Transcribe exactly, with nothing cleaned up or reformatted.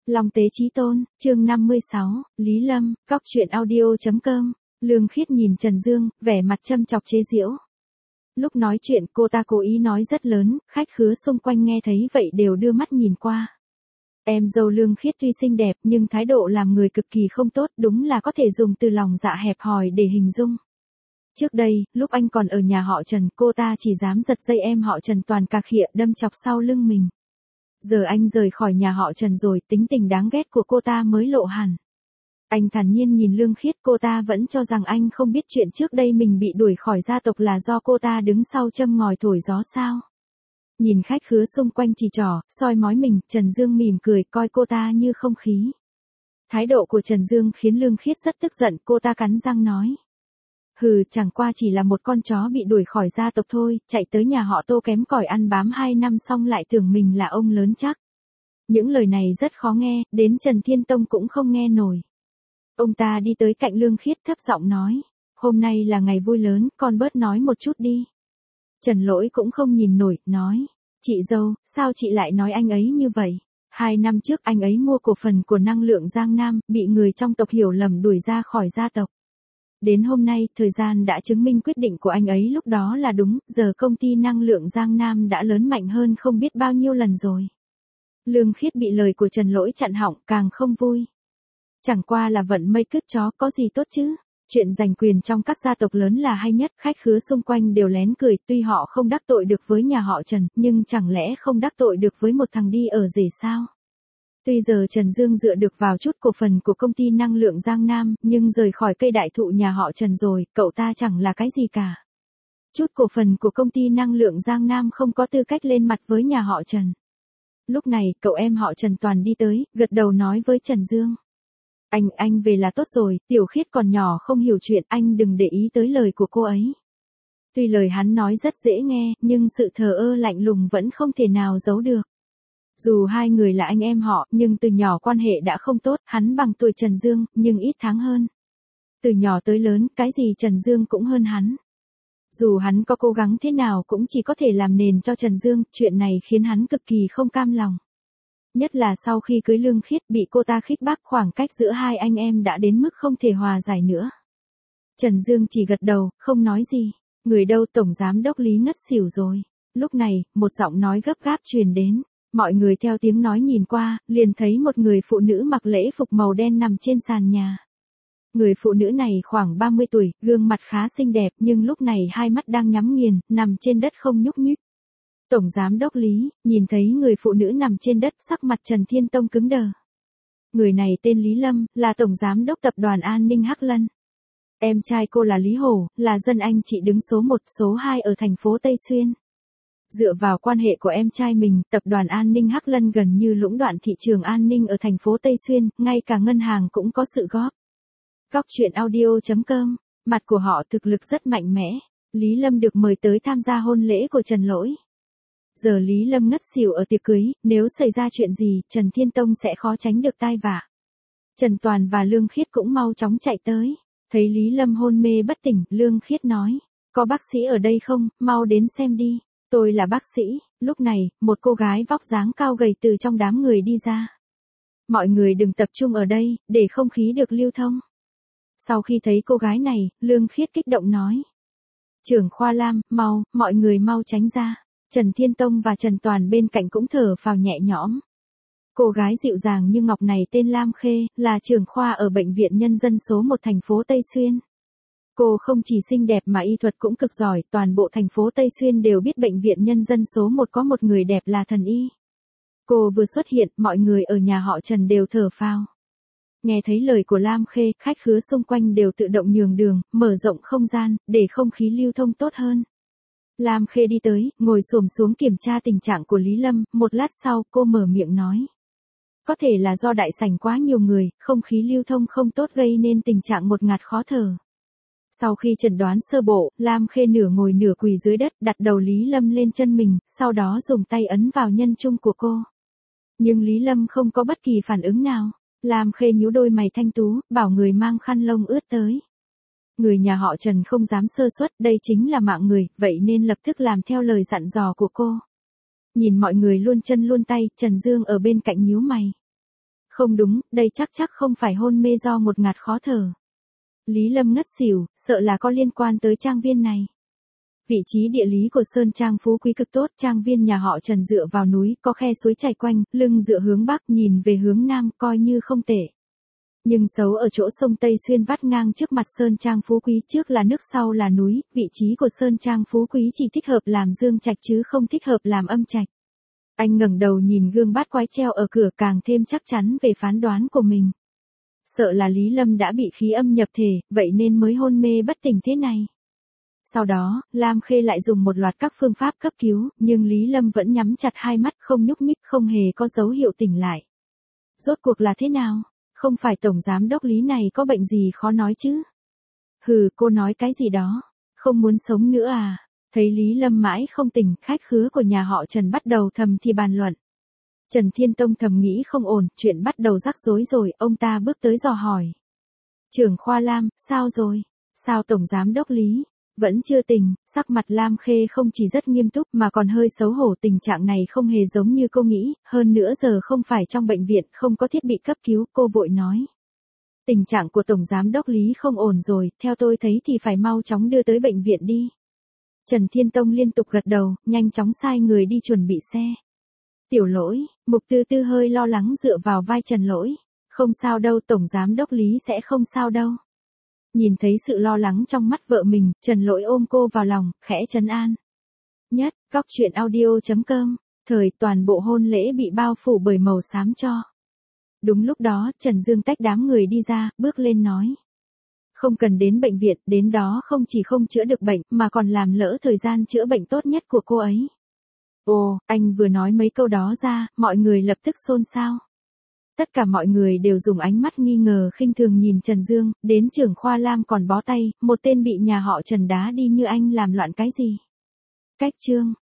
Long Tế Chí Tôn, chương năm mươi sáu, Lý Lâm, góc truyện audio chấm com. Lương Khiết nhìn Trần Dương, vẻ mặt châm chọc chế giễu. Lúc nói chuyện cô ta cố ý nói rất lớn, khách khứa xung quanh nghe thấy vậy đều đưa mắt nhìn qua. Em dâu Lương Khiết tuy xinh đẹp nhưng thái độ làm người cực kỳ không tốt, đúng là có thể dùng từ lòng dạ hẹp hòi để hình dung. Trước đây, lúc anh còn ở nhà họ Trần, cô ta chỉ dám giật dây em họ Trần toàn cà khịa đâm chọc sau lưng mình. Giờ anh rời khỏi nhà họ Trần rồi, tính tình đáng ghét của cô ta mới lộ hẳn. Anh thản nhiên nhìn Lương Khiết, cô ta vẫn cho rằng anh không biết chuyện trước đây mình bị đuổi khỏi gia tộc là do cô ta đứng sau châm ngòi thổi gió sao. Nhìn khách khứa xung quanh chỉ trỏ, soi mói mình, Trần Dương mỉm cười coi cô ta như không khí. Thái độ của Trần Dương khiến Lương Khiết rất tức giận, cô ta cắn răng nói. Hừ, chẳng qua chỉ là một con chó bị đuổi khỏi gia tộc thôi, chạy tới nhà họ Tô kém cỏi ăn bám hai năm xong lại tưởng mình là ông lớn chắc. Những lời này rất khó nghe, đến Trần Thiên Tông cũng không nghe nổi. Ông ta đi tới cạnh Lương Khiết thấp giọng nói, hôm nay là ngày vui lớn, con bớt nói một chút đi. Trần Lỗi cũng không nhìn nổi, nói, chị dâu, sao chị lại nói anh ấy như vậy? Hai năm trước anh ấy mua cổ phần của năng lượng Giang Nam, bị người trong tộc hiểu lầm đuổi ra khỏi gia tộc. Đến hôm nay, thời gian đã chứng minh quyết định của anh ấy lúc đó là đúng, giờ công ty năng lượng Giang Nam đã lớn mạnh hơn không biết bao nhiêu lần rồi. Lương Khiết bị lời của Trần Lỗi chặn họng, càng không vui. Chẳng qua là vận mây cứt chó, có gì tốt chứ? Chuyện giành quyền trong các gia tộc lớn là hay nhất, khách khứa xung quanh đều lén cười, tuy họ không đắc tội được với nhà họ Trần, nhưng chẳng lẽ không đắc tội được với một thằng đi ở rể sao? Tuy giờ Trần Dương dựa được vào chút cổ phần của công ty năng lượng Giang Nam, nhưng rời khỏi cây đại thụ nhà họ Trần rồi, cậu ta chẳng là cái gì cả. Chút cổ phần của công ty năng lượng Giang Nam không có tư cách lên mặt với nhà họ Trần. Lúc này, cậu em họ Trần Toàn đi tới, gật đầu nói với Trần Dương. Anh, anh về là tốt rồi, Tiểu Khiết còn nhỏ không hiểu chuyện, anh đừng để ý tới lời của cô ấy. Tuy lời hắn nói rất dễ nghe, nhưng sự thờ ơ lạnh lùng vẫn không thể nào giấu được. Dù hai người là anh em họ, nhưng từ nhỏ quan hệ đã không tốt, hắn bằng tuổi Trần Dương, nhưng ít tháng hơn. Từ nhỏ tới lớn, cái gì Trần Dương cũng hơn hắn. Dù hắn có cố gắng thế nào cũng chỉ có thể làm nền cho Trần Dương, chuyện này khiến hắn cực kỳ không cam lòng. Nhất là sau khi cưới Lương Khiết bị cô ta khích bác, khoảng cách giữa hai anh em đã đến mức không thể hòa giải nữa. Trần Dương chỉ gật đầu, không nói gì. Người đâu, Tổng Giám Đốc Lý ngất xỉu rồi. Lúc này, một giọng nói gấp gáp truyền đến. Mọi người theo tiếng nói nhìn qua, liền thấy một người phụ nữ mặc lễ phục màu đen nằm trên sàn nhà. Người phụ nữ này khoảng ba mươi tuổi, gương mặt khá xinh đẹp nhưng lúc này hai mắt đang nhắm nghiền, nằm trên đất không nhúc nhích. Tổng Giám Đốc Lý, nhìn thấy người phụ nữ nằm trên đất, sắc mặt Trần Thiên Tông cứng đờ. Người này tên Lý Lâm, là Tổng Giám Đốc Tập đoàn An ninh Hắc Lân. Em trai cô là Lý Hổ, là dân anh chị đứng số một, số hai ở thành phố Tây Xuyên. Dựa vào quan hệ của em trai mình, Tập đoàn An ninh Hắc Lân gần như lũng đoạn thị trường an ninh ở thành phố Tây Xuyên, ngay cả ngân hàng cũng có sự góp. Góc truyện audio chấm com, mặt của họ thực lực rất mạnh mẽ. Lý Lâm được mời tới tham gia hôn lễ của Trần Lỗi. Giờ Lý Lâm ngất xỉu ở tiệc cưới, nếu xảy ra chuyện gì, Trần Thiên Tông sẽ khó tránh được tai vạ. Trần Toàn và Lương Khiết cũng mau chóng chạy tới. Thấy Lý Lâm hôn mê bất tỉnh, Lương Khiết nói, có bác sĩ ở đây không, mau đến xem đi. Tôi là bác sĩ. Lúc này, một cô gái vóc dáng cao gầy từ trong đám người đi ra. Mọi người đừng tập trung ở đây, để không khí được lưu thông. Sau khi thấy cô gái này, Lương Khiết kích động nói. Trưởng khoa Lam, mau, mọi người mau tránh ra. Trần Thiên Tông và Trần Toàn bên cạnh cũng thở phào nhẹ nhõm. Cô gái dịu dàng như ngọc này tên Lam Khê, là trưởng khoa ở Bệnh viện Nhân dân số một thành phố Tây Xuyên. Cô không chỉ xinh đẹp mà y thuật cũng cực giỏi, toàn bộ thành phố Tây Xuyên đều biết Bệnh viện Nhân dân số một có một người đẹp là thần y. Cô vừa xuất hiện, mọi người ở nhà họ Trần đều thở phào. Nghe thấy lời của Lam Khê, khách khứa xung quanh đều tự động nhường đường, mở rộng không gian, để không khí lưu thông tốt hơn. Lam Khê đi tới, ngồi xổm xuống kiểm tra tình trạng của Lý Lâm, một lát sau, cô mở miệng nói. Có thể là do đại sảnh quá nhiều người, không khí lưu thông không tốt gây nên tình trạng ngột ngạt khó thở. Sau khi chẩn đoán sơ bộ, Lam Khê nửa ngồi nửa quỳ dưới đất, đặt đầu Lý Lâm lên chân mình, sau đó dùng tay ấn vào nhân trung của cô. Nhưng Lý Lâm không có bất kỳ phản ứng nào. Lam Khê nhíu đôi mày thanh tú, bảo người mang khăn lông ướt tới. Người nhà họ Trần không dám sơ suất, đây chính là mạng người, vậy nên lập tức làm theo lời dặn dò của cô. Nhìn mọi người luôn chân luôn tay, Trần Dương ở bên cạnh nhíu mày. Không đúng, đây chắc chắc không phải hôn mê do một ngạt khó thở. Lý Lâm ngất xỉu, sợ là có liên quan tới trang viên này. Vị trí địa lý của Sơn Trang phú quý cực tốt, trang viên nhà họ Trần dựa vào núi, có khe suối chảy quanh, lưng dựa hướng bắc, nhìn về hướng nam, coi như không tệ. Nhưng xấu ở chỗ sông Tây Xuyên vắt ngang trước mặt Sơn Trang phú quý, trước là nước sau là núi, vị trí của Sơn Trang phú quý chỉ thích hợp làm dương trạch chứ không thích hợp làm âm trạch. Anh ngẩng đầu nhìn gương bát quái treo ở cửa, càng thêm chắc chắn về phán đoán của mình. Sợ là Lý Lâm đã bị khí âm nhập thể, vậy nên mới hôn mê bất tỉnh thế này. Sau đó, Lam Khê lại dùng một loạt các phương pháp cấp cứu, nhưng Lý Lâm vẫn nhắm chặt hai mắt không nhúc nhích, không hề có dấu hiệu tỉnh lại. Rốt cuộc là thế nào? Không phải Tổng Giám đốc Lý này có bệnh gì khó nói chứ? Hừ, cô nói cái gì đó? Không muốn sống nữa à? Thấy Lý Lâm mãi không tỉnh, khách khứa của nhà họ Trần bắt đầu thầm thì bàn luận. Trần Thiên Tông thầm nghĩ không ổn, chuyện bắt đầu rắc rối rồi, ông ta bước tới dò hỏi. Trưởng khoa Lam, sao rồi? Sao Tổng Giám đốc Lý? Vẫn chưa tỉnh, sắc mặt Lam Khê không chỉ rất nghiêm túc mà còn hơi xấu hổ, tình trạng này không hề giống như cô nghĩ, hơn nữa giờ không phải trong bệnh viện, không có thiết bị cấp cứu, cô vội nói. Tình trạng của Tổng Giám đốc Lý không ổn rồi, theo tôi thấy thì phải mau chóng đưa tới bệnh viện đi. Trần Thiên Tông liên tục gật đầu, nhanh chóng sai người đi chuẩn bị xe. Tiểu Lỗi, Mục Tư Tư hơi lo lắng dựa vào vai Trần Lỗi. Không sao đâu, Tổng Giám đốc Lý sẽ không sao đâu. Nhìn thấy sự lo lắng trong mắt vợ mình, Trần Lỗi ôm cô vào lòng, khẽ trấn an. Nhất, góc truyện audio chấm com, thời toàn bộ hôn lễ bị bao phủ bởi màu xám cho. Đúng lúc đó, Trần Dương tách đám người đi ra, bước lên nói. Không cần đến bệnh viện, đến đó không chỉ không chữa được bệnh, mà còn làm lỡ thời gian chữa bệnh tốt nhất của cô ấy. Ồ, anh vừa nói mấy câu đó ra, mọi người lập tức xôn xao. Tất cả mọi người đều dùng ánh mắt nghi ngờ khinh thường nhìn Trần Dương, đến trưởng khoa Lam còn bó tay, một tên bị nhà họ Trần đá đi như anh làm loạn cái gì. Cách chương.